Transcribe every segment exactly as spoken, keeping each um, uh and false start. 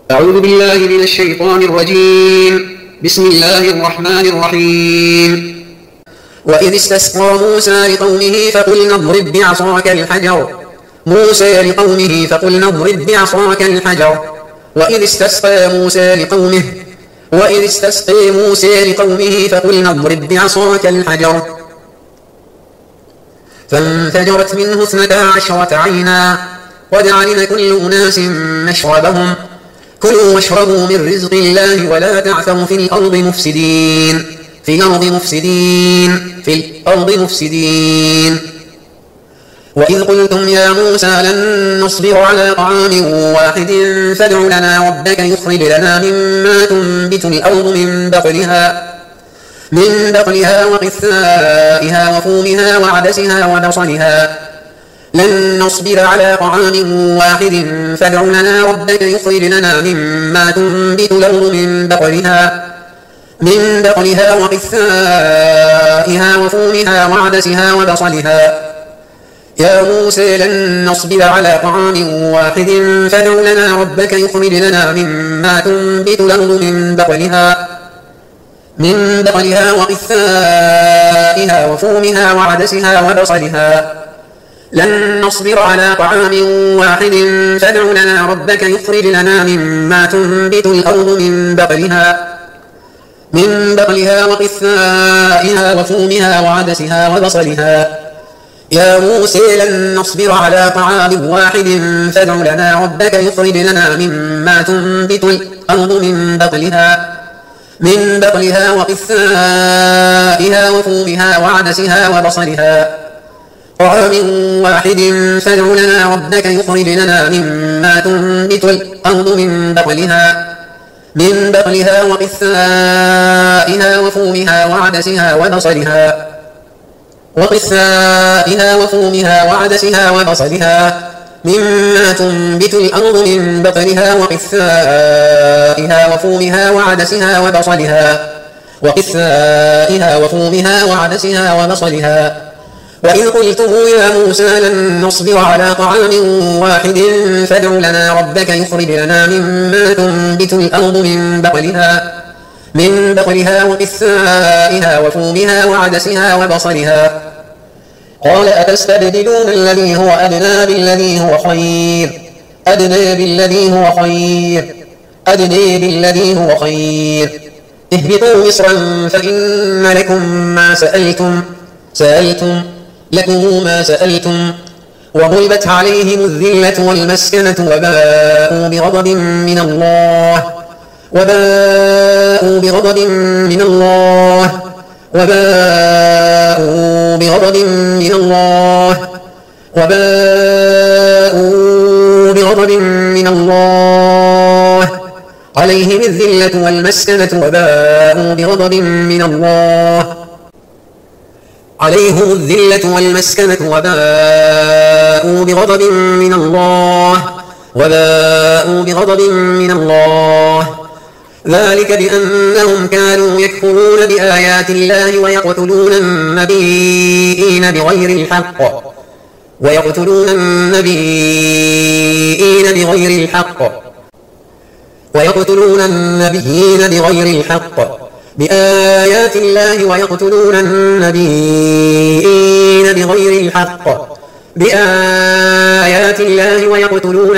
أعوذ بالله من الشيطان الرجيم. بسم الله الرحمن الرحيم. وإذ استسقى موسى لقومه فقلنا اضرب بعصاك الحجر موسى لقومه فقلنا اضرب بعصاك الحجر وإذ استسقى موسى لقومه وإذ استسقى موسى لقومه فقلنا اضرب بعصاك الحجر فانفجرت منه اثنتا عشرة عينا قد علم كل أناس مشربهم كلوا واشربوا من رزق الله ولا تعثوا في الأرض مفسدين في الأرض مفسدين في الأرض مفسدين وإذ قلتم يا موسى لن نصبر على طعام واحد فادع لنا ربك يخرج لنا مما تنبت الأرض من بقلها من بقلها وقثائها وفومها وعدسها وبصلها لن نصبر على طعام واحد فادع لنا ربك يخرج لنا مما تنبت الأرض من بقلها من بقلها وقثائها وفومها وعدسها وبصلها يا موسى لن نصبر على طعام واحد فادع لنا ربك يخرج لنا مما تنبت الأرض من بقلها من بقلها وقثائها وفومها وعدسها وبصلها لن نصبر على طعام واحد فادع لنا ربك يخرج لنا مما تنبت الأرض من بقلها من بقلها وقثائها وفومها وعدسها وبصلها يا موسى لن نصبر على طعام واحد فادع لنا ربك يخرج لنا مما تنبت الأرض من بقلها من بقلها وقثائها وفومها وعدسها وبصلها طعام واحد فادع لنا ربك يخرج لنا مما تنبت الأرض من بقلها من بقلها وقثائها وفومها وعدسها وبصلها وقثائها وفومها وعدسها وبصلها مما تنبت الأرض من بقلها وقثائها وفومها وعدسها وبصلها وقثائها وفومها وعدسها وبصلها وإذ قلتم يا موسى لن نصبر على طعام واحد فادع لنا ربك يخرج لنا مما تنبت الأرض من بقلها من بقلها وقثائها وفومها وعدسها وبصلها قال أتستبدلون الذي هو أدنى بالذي هو خير أدنى بالذي هو خير أدنى بالذي هو خير اهبطوا مصرا فإن لكم ما سألتم سألتم لكم ما سألتم وضربت عليهم الذلة والمسكنة وباءوا بغضب من الله وباءوا بغضب من الله وباءوا بغضب من الله وباءوا بغضب من الله عليهم الذلة والمسكنة وباءوا بغضب من الله عليهم الذلة والمسكنة وباءوا بغضب من الله وباءوا بغضب من الله ذلك بأنهم كانوا يكفرون بآيات الله ويقتلون النبيين بغير الحق ويقتلون النبيين بغير الحق ويقتلون النبيين بغير الحق بآيات الله ويقتلون النبيين بغير الحق بآيات الله ويقتلون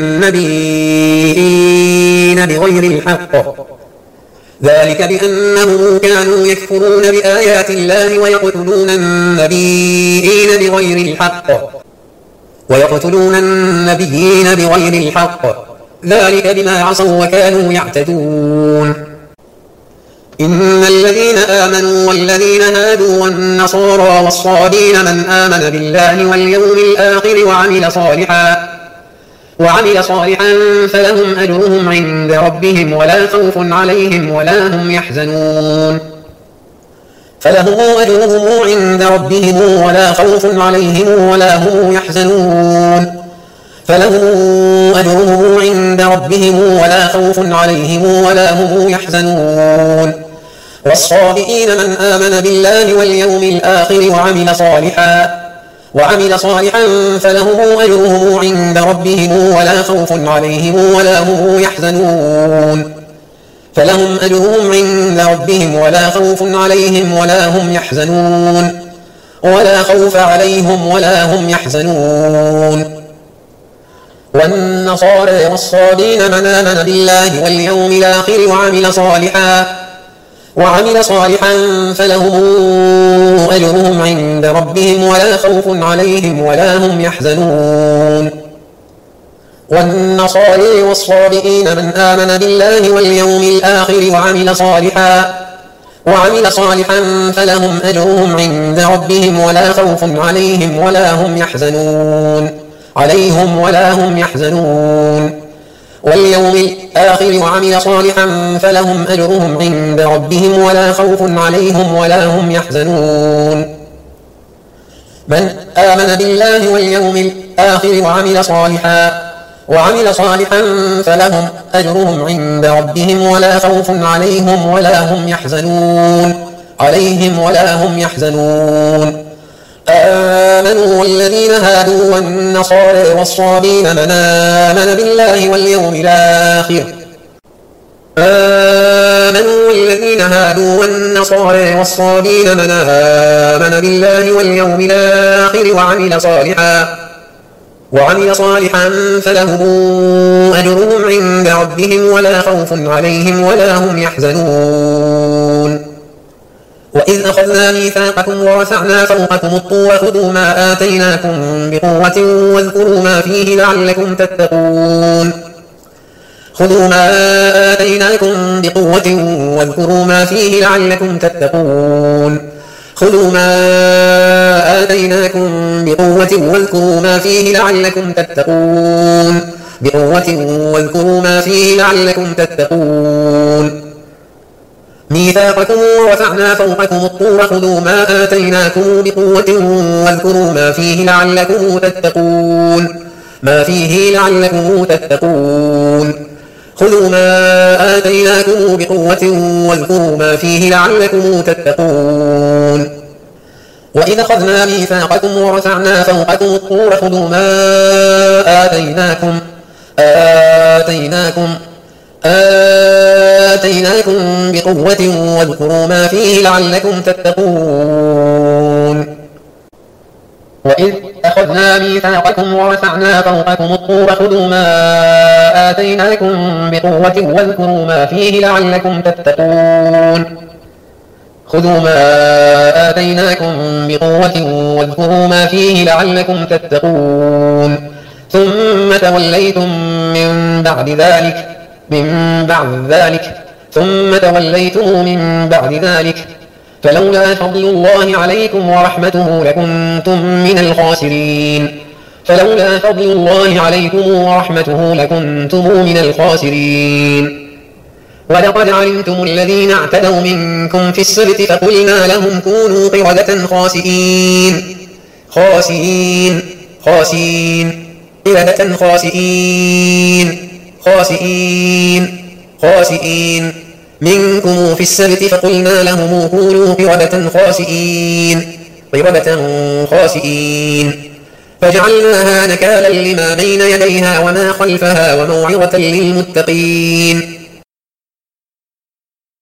النبيين بغير الحق ذلك بأنهم كانوا يكفرون بآيات الله ويقتلون النبيين بغير الحق ويقتلون النبيين بغير الحق ذلك بما عصوا وكانوا يعتدون إن الذين آمنوا والذين هادوا والنصارى والصابين من آمن بالله واليوم الآخر وعمل صالحا وعمل صالحا فلهم أجرهم عند ربهم ولا خوف عليهم ولا هم يحزنون فلهم أجرهم عند ربهم ولا خوف عليهم ولا هم يحزنون فلهم أجرهم عند ربهم ولا خوف عليهم ولا هم يحزنون والصابئين من آمن بالله واليوم الآخر وعمل صالحا وعمل صالحا فلهم أجرهم عند ربهم ولا خوف عليهم ولا هم يحزنون فلهم أجرهم عند ربهم ولا خوف عليهم ولا هم يحزنون ولا خوف عليهم ولا هم يحزنون والنصارى والصابين من آمن بالله واليوم الآخر وعمل صالحا وعمل صالحا فلهم أجرهم عند ربهم ولا خوف عليهم ولا هم يحزنون والنصارى والصابئين من آمن بالله واليوم الآخر وعمل صالحا وعمل صالحا فلهم أجرهم عند ربهم ولا خوف عليهم ولا هم يحزنون عليهم ولا هم يحزنون واليوم الآخر وعمل صالحا فلهم أجرهم عند ربهم ولا خوف عليهم ولا هم يحزنون من آمن بالله واليوم الآخر وعمل صالحا وعمل صالحا فلهم أجرهم عند ربهم ولا خوف عليهم ولا هم يحزنون عليهم ولا هم يحزنون آمنوا والذين هادوا والنصارى والصابين من آمن بالله واليوم الآخر آمنوا والذين هادوا والنصارى والصابين من آمن بالله واليوم الآخر وعمل صالحا وعمل صالحا فلهم أجرهم عند ربهم ولا خوف عليهم ولا هم يحزنون وإذ أخذنا ميثاقكم ورفعنا فوقكم الطور خذوا ما آتيناكم بقوة واذكروا ما فيه لعلكم تتقون خذوا ما آتيناكم بقوة واذكروا ما فيه لعلكم تتقون خذوا ما آتيناكم بقوة واذكروا ما فيه لعلكم تتقون بقوة واذكروا ما فيه لعلكم تتقون ميثاقكم ورفعنا فوقكم الطور خذوا ما آتيناكم بقوة واذكروا ما فيه لعلكم تتقون ما فيه لعلكم تتقون خذوا ما آتيناكم بقوة واذكروا ما فيه لعلكم تتقون وإذا أخذنا ميثاقكم ورفعنا فوقكم الطور خذوا ما آتيناكم آتيناكم آتيناكم بقوة واذكروا ما فيه لعلكم تتقون وإذ أخذنا ميثاقكم ورفعنا فوقكم الطور خذوا ما آتيناكم بقوة واذكروا ما فيه لعلكم تتقون خذوا ما آتيناكم بقوة واذكروا ما فيه لعلكم تتقون ثم توليتم من بعد ذلك من بعد ذلك ثم توليتم من بعد ذلك فلولا فضل الله عليكم ورحمته لكنتم من الخاسرين فلولا فضل الله عليكم ورحمته لكنتم من الخاسرين ولقد علمتم الذين اعتدوا منكم في السبت فقلنا لهم كونوا قردة خاسئين خاسئين خاسئين قردة خاسئين خاسئين خاسئين منكم في السبت فقلنا لهم كونوا قردة خاسئين قردة خاسئين فجعلناها نكالا لما بين يديها وما خلفها وموعظة للمتقين